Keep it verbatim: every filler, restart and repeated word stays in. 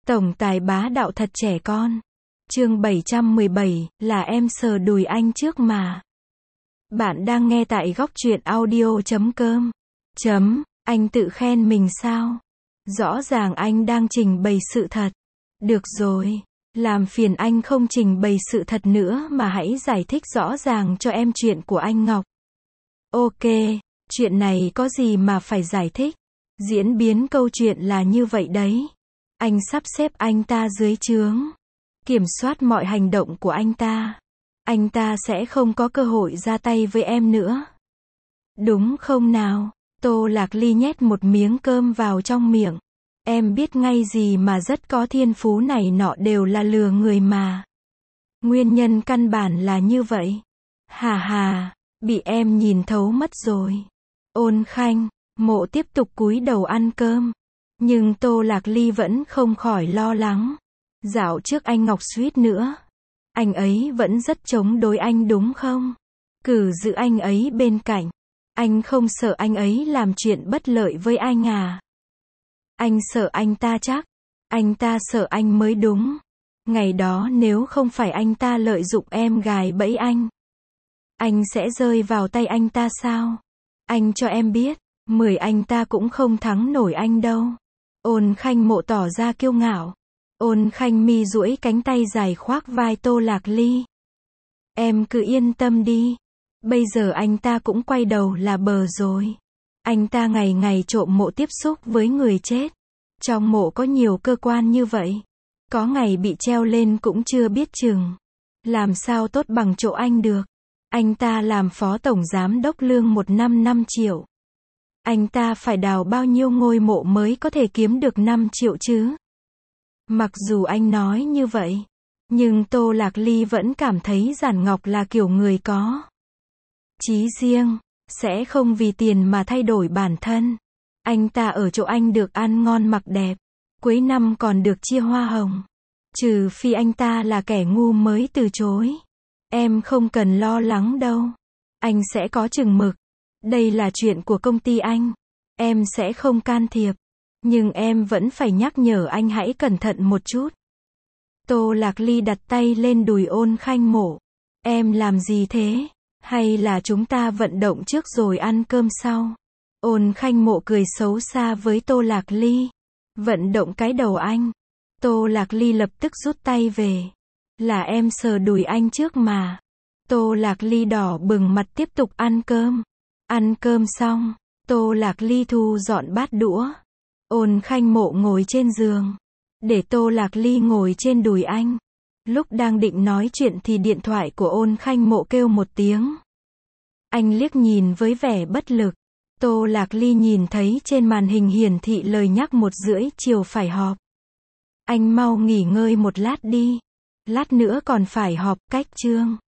Tổng tài bá đạo thật trẻ con. Chương bảy trăm mười bảy, là em sờ đùi anh trước mà. Bạn đang nghe tại góc truyện audio chấm com. Chấm, anh tự khen mình sao? Rõ ràng anh đang trình bày sự thật. Được rồi, làm phiền anh không trình bày sự thật nữa mà hãy giải thích rõ ràng cho em chuyện của anh Ngọc. Ok, chuyện này có gì mà phải giải thích? Diễn biến câu chuyện là như vậy đấy. Anh sắp xếp anh ta dưới trướng, kiểm soát mọi hành động của anh ta. Anh ta sẽ không có cơ hội ra tay với em nữa. Đúng không nào? Tô Lạc Ly nhét một miếng cơm vào trong miệng. Em biết ngay gì mà rất có thiên phú này nọ đều là lừa người mà. Nguyên nhân căn bản là như vậy. Hà hà, bị em nhìn thấu mất rồi. Ôn Khanh, Mộ tiếp tục cúi đầu ăn cơm. Nhưng Tô Lạc Ly vẫn không khỏi lo lắng. Dạo trước anh Ngọc suýt nữa. Anh ấy vẫn rất chống đối anh đúng không? Cử giữ anh ấy bên cạnh. Anh không sợ anh ấy làm chuyện bất lợi với anh à? Anh sợ anh ta chắc. Anh ta sợ anh mới đúng. Ngày đó nếu không phải anh ta lợi dụng em gài bẫy anh, anh sẽ rơi vào tay anh ta sao? Anh cho em biết, mười anh ta cũng không thắng nổi anh đâu. Ôn Khanh Mộ tỏ ra kiêu ngạo. Ôn Khanh Mi duỗi cánh tay dài khoác vai Tô Lạc Ly. Em cứ yên tâm đi. Bây giờ anh ta cũng quay đầu là bờ rồi. Anh ta ngày ngày trộm mộ tiếp xúc với người chết. Trong mộ có nhiều cơ quan như vậy. Có ngày bị treo lên cũng chưa biết chừng. Làm sao tốt bằng chỗ anh được. Anh ta làm phó tổng giám đốc lương một năm năm triệu. Anh ta phải đào bao nhiêu ngôi mộ mới có thể kiếm được năm triệu chứ? Mặc dù anh nói như vậy, nhưng Tô Lạc Ly vẫn cảm thấy Giản Ngọc là kiểu người có chí riêng, sẽ không vì tiền mà thay đổi bản thân. Anh ta ở chỗ anh được ăn ngon mặc đẹp, cuối năm còn được chia hoa hồng. Trừ phi anh ta là kẻ ngu mới từ chối. Em không cần lo lắng đâu. Anh sẽ có chừng mực. Đây là chuyện của công ty anh. Em sẽ không can thiệp. Nhưng em vẫn phải nhắc nhở anh hãy cẩn thận một chút. Tô Lạc Ly đặt tay lên đùi Ôn Khanh Mộ. Em làm gì thế? Hay là chúng ta vận động trước rồi ăn cơm sau? Ôn Khanh Mộ cười xấu xa với Tô Lạc Ly. Vận động cái đầu anh. Tô Lạc Ly lập tức rút tay về. Là em sờ đùi anh trước mà. Tô Lạc Ly đỏ bừng mặt tiếp tục ăn cơm. Ăn cơm xong, Tô Lạc Ly thu dọn bát đũa. Ôn Khanh Mộ ngồi trên giường, để Tô Lạc Ly ngồi trên đùi anh. Lúc đang định nói chuyện thì điện thoại của Ôn Khanh Mộ kêu một tiếng. Anh liếc nhìn với vẻ bất lực. Tô Lạc Ly nhìn thấy trên màn hình hiển thị lời nhắc một rưỡi chiều phải họp. Anh mau nghỉ ngơi một lát đi. Lát nữa còn phải họp cách chương.